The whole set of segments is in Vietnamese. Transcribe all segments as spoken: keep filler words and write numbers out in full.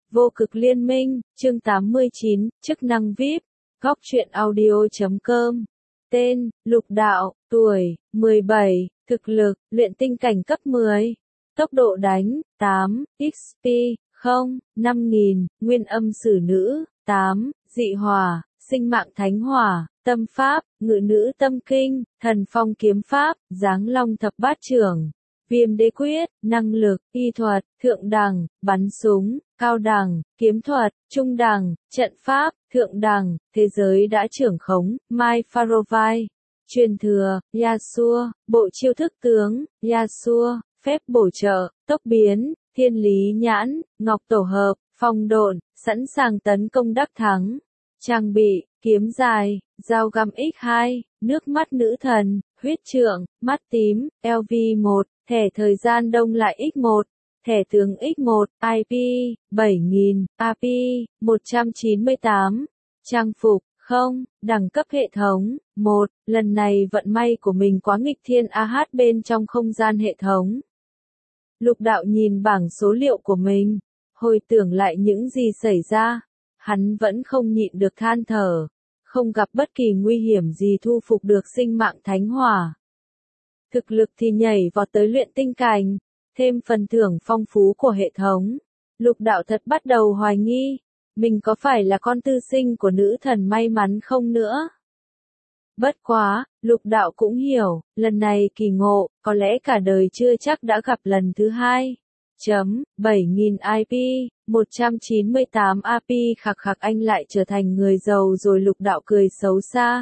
Vô cực liên minh, chương tám mươi chín, chức năng vi ai pi, góc truyện audio chấm com. Tên, Lục Đạo, tuổi, mười bảy, thực lực, luyện tinh cảnh cấp mười. Tốc độ đánh, tám, ích pê, không, năm nghìn, nguyên âm sử nữ, tám, dị hỏa, sinh mạng thánh hỏa, tâm pháp, ngự nữ tâm kinh, thần phong kiếm pháp, giáng long thập bát trưởng. Viêm đế quyết, năng lực, y thuật, thượng đẳng, bắn súng, cao đẳng, kiếm thuật, trung đẳng, trận pháp, thượng đẳng, thế giới đã trưởng khống, Mai Farovai. Truyền thừa, Yasuo, bộ chiêu thức tướng, Yasuo, phép bổ trợ, tốc biến, thiên lý nhãn, ngọc tổ hợp, phong độn, sẵn sàng tấn công đắc thắng. Trang bị, kiếm dài, dao găm ích hai, nước mắt nữ thần, huyết trượng, mắt tím, lv một, thẻ thời gian đông lại ích một, thẻ tướng ích một, i pê, bảy nghìn, a pê, một trăm chín mươi tám. Trang phục, không, đẳng cấp hệ thống, một, lần này vận may của mình quá nghịch thiên a hát bên trong không gian hệ thống. Lục Đạo nhìn bảng số liệu của mình, hồi tưởng lại những gì xảy ra, hắn vẫn không nhịn được than thở, không gặp bất kỳ nguy hiểm gì thu phục được sinh mạng thánh hỏa. Thực lực thì nhảy vọt tới luyện tinh cảnh, thêm phần thưởng phong phú của hệ thống. Lục Đạo thật bắt đầu hoài nghi, mình có phải là con tư sinh của nữ thần may mắn không nữa? Bất quá, Lục Đạo cũng hiểu, lần này kỳ ngộ, có lẽ cả đời chưa chắc đã gặp lần thứ hai. Chấm, bảy nghìn i pê, một trăm chín mươi tám a pê khạc khạc anh lại trở thành người giàu rồi. Lục Đạo cười xấu xa.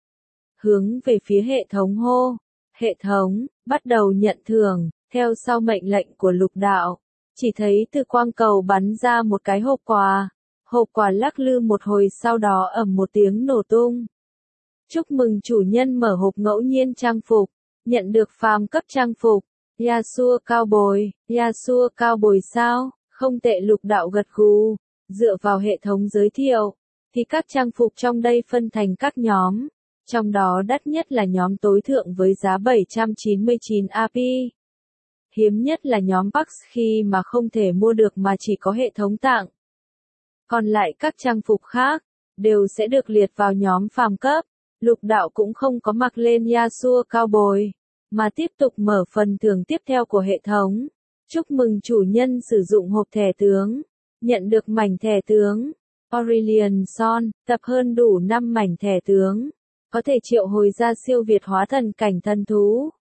Hướng về phía hệ thống hô. Hệ thống, bắt đầu nhận thưởng, theo sau mệnh lệnh của Lục Đạo. Chỉ thấy từ quang cầu bắn ra một cái hộp quà. Hộp quà lắc lư một hồi sau đó ầm một tiếng nổ tung. Chúc mừng chủ nhân mở hộp ngẫu nhiên trang phục, nhận được phàm cấp trang phục. Yasuo cao bồi, Yasuo cao bồi sao, không tệ. Lục Đạo gật gù, dựa vào hệ thống giới thiệu, thì các trang phục trong đây phân thành các nhóm, trong đó đắt nhất là nhóm tối thượng với giá bảy trăm chín mươi chín a pê. Hiếm nhất là nhóm Pax khi mà không thể mua được mà chỉ có hệ thống tặng. Còn lại các trang phục khác, đều sẽ được liệt vào nhóm phàm cấp. Lục Đạo cũng không có mặc lên Yasuo cao bồi, mà tiếp tục mở phần thưởng tiếp theo của hệ thống. Chúc mừng chủ nhân sử dụng hộp thẻ tướng, nhận được mảnh thẻ tướng. Aurelion Son, tập hơn đủ năm mảnh thẻ tướng, có thể triệu hồi ra siêu việt hóa thần cảnh thần thú.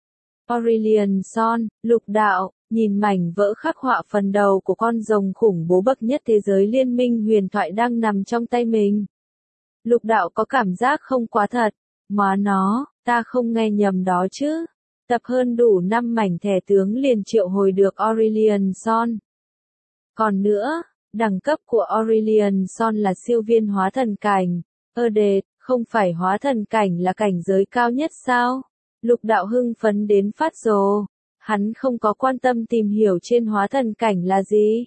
Aurelion Son, Lục Đạo, nhìn mảnh vỡ khắc họa phần đầu của con rồng khủng bố bậc nhất thế giới liên minh huyền thoại đang nằm trong tay mình. Lục Đạo có cảm giác không quá thật, mà nó, ta không nghe nhầm đó chứ. Tập hơn đủ năm mảnh thẻ tướng liền triệu hồi được Aurelion Son. Còn nữa, đẳng cấp của Aurelion Son là siêu viên hóa thần cảnh. Ơ đệt, không phải hóa thần cảnh là cảnh giới cao nhất sao? Lục Đạo hưng phấn đến phát rồ. Hắn không có quan tâm tìm hiểu trên hóa thần cảnh là gì.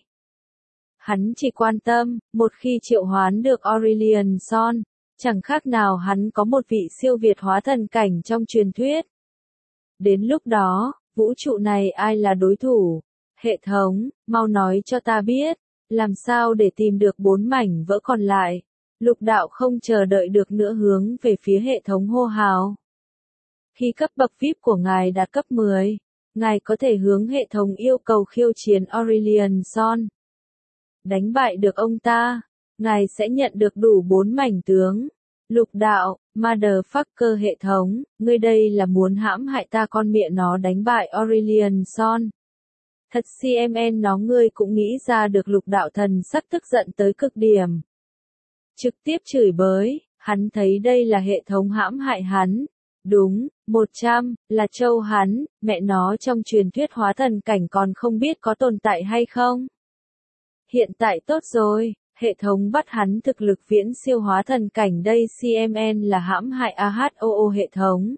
Hắn chỉ quan tâm, một khi triệu hoán được Aurelion Son, chẳng khác nào hắn có một vị siêu việt hóa thần cảnh trong truyền thuyết. Đến lúc đó, vũ trụ này ai là đối thủ? Hệ thống, mau nói cho ta biết, làm sao để tìm được bốn mảnh vỡ còn lại? Lục Đạo không chờ đợi được nữa hướng về phía hệ thống hô hào. Khi cấp bậc vi ai pi của ngài đạt cấp mười, ngài có thể hướng hệ thống yêu cầu khiêu chiến Aurelion Son. Đánh bại được ông ta, ngài sẽ nhận được đủ bốn mảnh tướng. Lục Đạo, motherfucker hệ thống, ngươi đây là muốn hãm hại ta con mẹ nó đánh bại Aurelion Son. Thật cmn nó ngươi cũng nghĩ ra được. Lục Đạo thần sắc tức giận tới cực điểm. Trực tiếp chửi bới, hắn thấy đây là hệ thống hãm hại hắn. Đúng, một trăm, là châu hắn, mẹ nó trong truyền thuyết hóa thần cảnh còn không biết có tồn tại hay không. Hiện tại tốt rồi, hệ thống bắt hắn thực lực viễn siêu hóa thần cảnh đây cmn là hãm hại a hát o o hệ thống.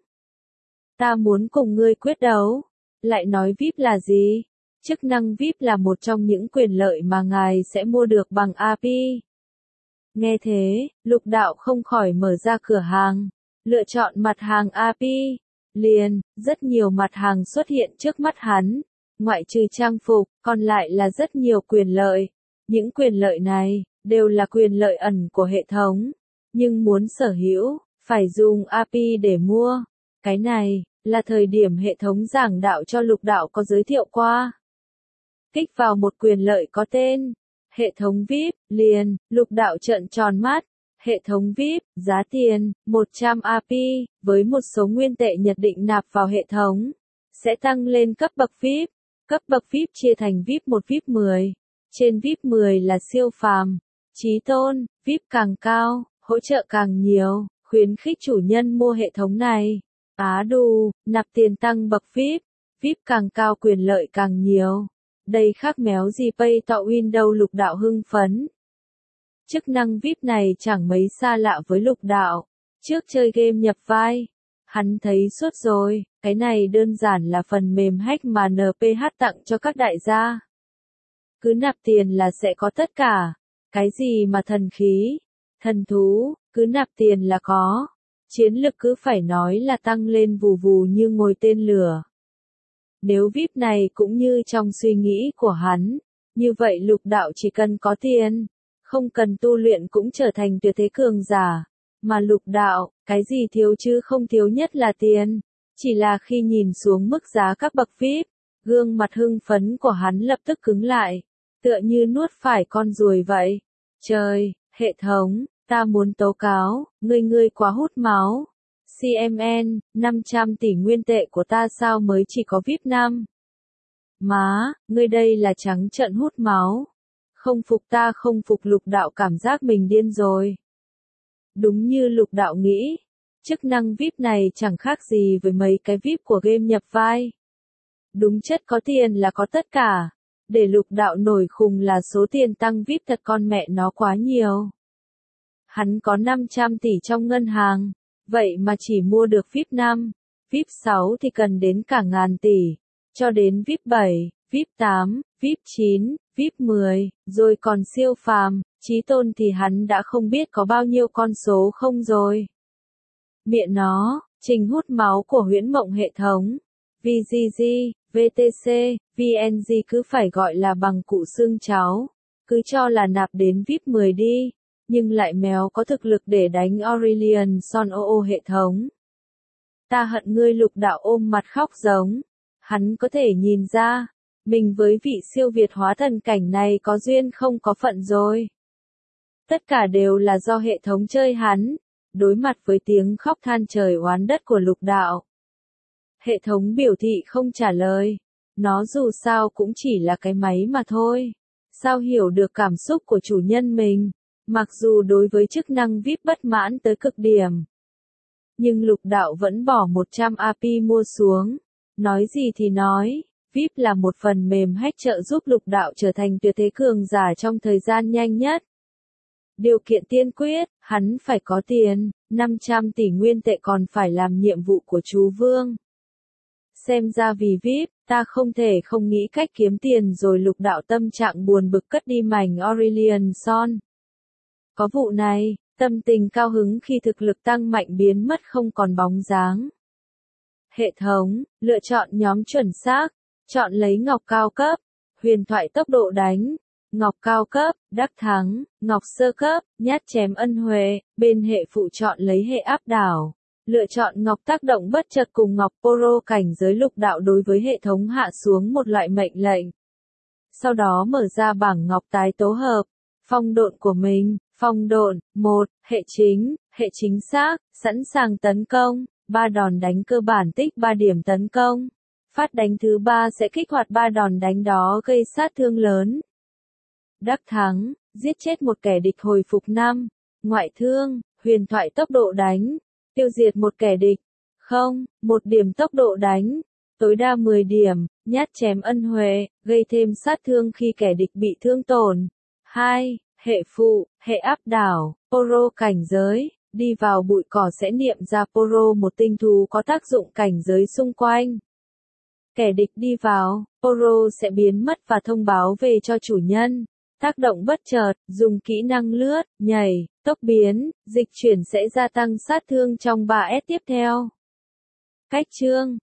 Ta muốn cùng ngươi quyết đấu. Lại nói vi ai pi là gì? Chức năng vi ai pi là một trong những quyền lợi mà ngài sẽ mua được bằng a pê. Nghe thế, Lục Đạo không khỏi mở ra cửa hàng, lựa chọn mặt hàng a pê. Liền, rất nhiều mặt hàng xuất hiện trước mắt hắn. Ngoại trừ trang phục, còn lại là rất nhiều quyền lợi. Những quyền lợi này, đều là quyền lợi ẩn của hệ thống. Nhưng muốn sở hữu, phải dùng a pê i để mua. Cái này, là thời điểm hệ thống giảng đạo cho Lục Đạo có giới thiệu qua. Kích vào một quyền lợi có tên, hệ thống vi ai pi, liền, Lục Đạo trợn tròn mắt. Hệ thống vi ai pi, giá tiền, một trăm a pê i, với một số nguyên tệ nhất định nạp vào hệ thống, sẽ tăng lên cấp bậc vi ai pi. Cấp bậc vi ai pi chia thành vi ai pi một vi ai pi mười. Trên vi ai pi mười là siêu phàm, chí tôn, vi ai pi càng cao, hỗ trợ càng nhiều, khuyến khích chủ nhân mua hệ thống này. Á đù, nạp tiền tăng bậc vi ai pi, vi ai pi càng cao quyền lợi càng nhiều. Đây khác méo gì pay to win đâu. Lục Đạo hưng phấn. Chức năng vi ai pi này chẳng mấy xa lạ với Lục Đạo. Trước chơi game nhập vai, hắn thấy suốt rồi, cái này đơn giản là phần mềm hack mà en pê hát tặng cho các đại gia. Cứ nạp tiền là sẽ có tất cả. Cái gì mà thần khí, thần thú, cứ nạp tiền là có. Chiến lực cứ phải nói là tăng lên vù vù như ngồi tên lửa. Nếu vi ai pi này cũng như trong suy nghĩ của hắn, như vậy Lục Đạo chỉ cần có tiền, không cần tu luyện cũng trở thành tuyệt thế cường giả. Mà Lục Đạo, cái gì thiếu chứ không thiếu nhất là tiền. Chỉ là khi nhìn xuống mức giá các bậc vi ai pi, gương mặt hưng phấn của hắn lập tức cứng lại, tựa như nuốt phải con ruồi vậy. Trời, hệ thống, ta muốn tố cáo, ngươi ngươi quá hút máu. xê em en, năm trăm tỷ nguyên tệ của ta sao mới chỉ có vi ai pi năm? Má, ngươi đây là trắng trợn hút máu. Không phục ta không phục. Lục Đạo cảm giác mình điên rồi. Đúng như Lục Đạo nghĩ, chức năng vi ai pi này chẳng khác gì với mấy cái vi ai pi của game nhập vai. Đúng chất có tiền là có tất cả. Để Lục Đạo nổi khùng là số tiền tăng vi ai pi thật con mẹ nó quá nhiều. Hắn có năm trăm tỷ trong ngân hàng, vậy mà chỉ mua được vi ai pi năm, vi ai pi sáu thì cần đến cả ngàn tỷ, cho đến vi ai pi bảy, vi ai pi tám, vi ai pi chín, vi ai pi mười, rồi còn siêu phàm, chí tôn thì hắn đã không biết có bao nhiêu con số không rồi. Mẹ nó, trình hút máu của huyễn mộng hệ thống, vê giê giê, vê tê xê, vê en giê cứ phải gọi là bằng cụ xương cháu, cứ cho là nạp đến vi ai pi mười đi, nhưng lại méo có thực lực để đánh Aurelion Son ô ô hệ thống. Ta hận ngươi. Lục Đạo ôm mặt khóc giống. Hắn có thể nhìn ra, mình với vị siêu việt hóa thần cảnh này có duyên không có phận rồi. Tất cả đều là do hệ thống chơi hắn. Đối mặt với tiếng khóc than trời oán đất của Lục Đạo, hệ thống biểu thị không trả lời. Nó dù sao cũng chỉ là cái máy mà thôi. Sao hiểu được cảm xúc của chủ nhân mình. Mặc dù đối với chức năng vi ai pi bất mãn tới cực điểm, nhưng Lục Đạo vẫn bỏ một trăm a pê i mua xuống. Nói gì thì nói, vi ai pi là một phần mềm hack trợ giúp Lục Đạo trở thành tuyệt thế cường giả trong thời gian nhanh nhất. Điều kiện tiên quyết, hắn phải có tiền, năm trăm tỷ nguyên tệ còn phải làm nhiệm vụ của chú Vương. Xem ra vì vi ai pi, ta không thể không nghĩ cách kiếm tiền rồi. Lục Đạo tâm trạng buồn bực cất đi mảnh Aurelion Son. Có vụ này, tâm tình cao hứng khi thực lực tăng mạnh biến mất không còn bóng dáng. Hệ thống, lựa chọn nhóm chuẩn xác, chọn lấy ngọc cao cấp, huyền thoại tốc độ đánh, ngọc cao cấp, đắc thắng, ngọc sơ cấp, nhát chém ân huệ, bên hệ phụ chọn lấy hệ áp đảo. Lựa chọn ngọc tác động bất chợt cùng ngọc poro. Cảnh giới Lục Đạo đối với hệ thống hạ xuống một loại mệnh lệnh. Sau đó mở ra bảng ngọc tái tố hợp, phong độn của mình. Phong độn, một, hệ chính, hệ chính xác, sẵn sàng tấn công, ba đòn đánh cơ bản tích ba điểm tấn công. Phát đánh thứ ba sẽ kích hoạt ba đòn đánh đó gây sát thương lớn. Đắc thắng, giết chết một kẻ địch hồi phục năm. Ngoại thương, huyền thoại tốc độ đánh, tiêu diệt một kẻ địch. Không, một điểm tốc độ đánh, tối đa mười điểm, nhát chém ân huệ, gây thêm sát thương khi kẻ địch bị thương tổn. hai. Hệ phụ, hệ áp đảo, poro cảnh giới, đi vào bụi cỏ sẽ niệm ra poro một tinh thú có tác dụng cảnh giới xung quanh. Kẻ địch đi vào, poro sẽ biến mất và thông báo về cho chủ nhân. Tác động bất chợt, dùng kỹ năng lướt, nhảy, tốc biến, dịch chuyển sẽ gia tăng sát thương trong ba S tiếp theo. Cách chương